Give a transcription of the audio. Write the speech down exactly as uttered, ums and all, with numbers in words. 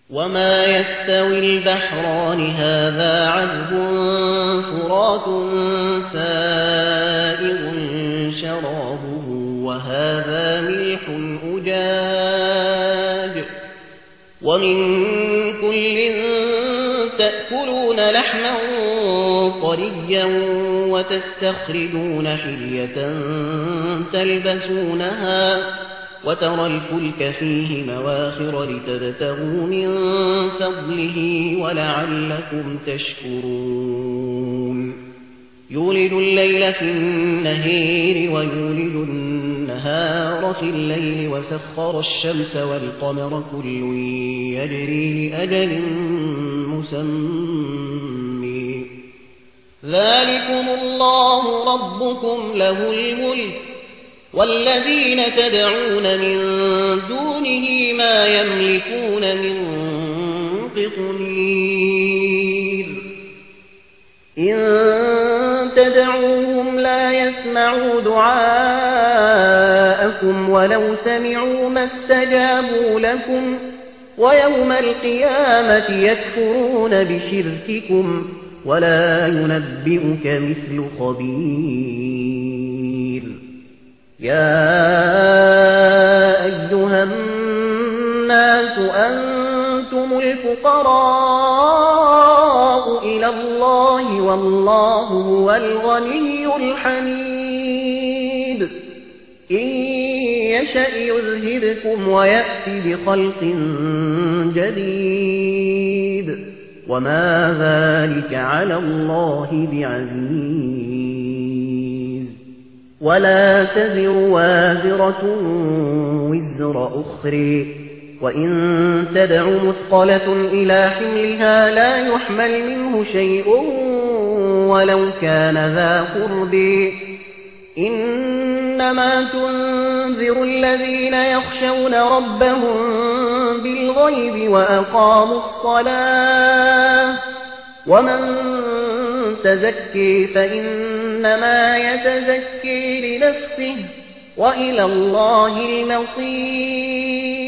وما يستوي البحران هذا عذب فرات سائغ شرابه وهذا ملح أجاج ومن كل تأكلون لحما طريا وتستخرجون حلية تلبسونها وترى الفلك فيه مواخر لتبتغوا من فضله ولعلكم تشكرون يولد الليل في النهار ويولد النهار في الليل وسخر الشمس والقمر كل يجري لأجل مسمى ذلكم الله ربكم له الملك والذين تدعون من دونه ما يملكون من قطمير إن تدعوهم لا يسمعوا دعاءكم ولو سمعوا ما استجابوا لكم ويوم القيامة يكفرون بشرككم ولا ينبئك مثل خبير يا أيها الناس أنتم الفقراء إلى الله والله هو الغني الحميد إن يشأ يذهبكم ويأتي بخلق جديد وما ذلك على الله بعزيز ولا تزر وازرة وزر أخرى وإن تدع مثقلة إلى حملها لا يحمل منه شيء ولو كان ذا قرب إنما تنذر الذين يخشون ربهم بالغيب وأقاموا الصلاة ومن تزكي فإنما يتزكي لنفسه وإلى الله المصير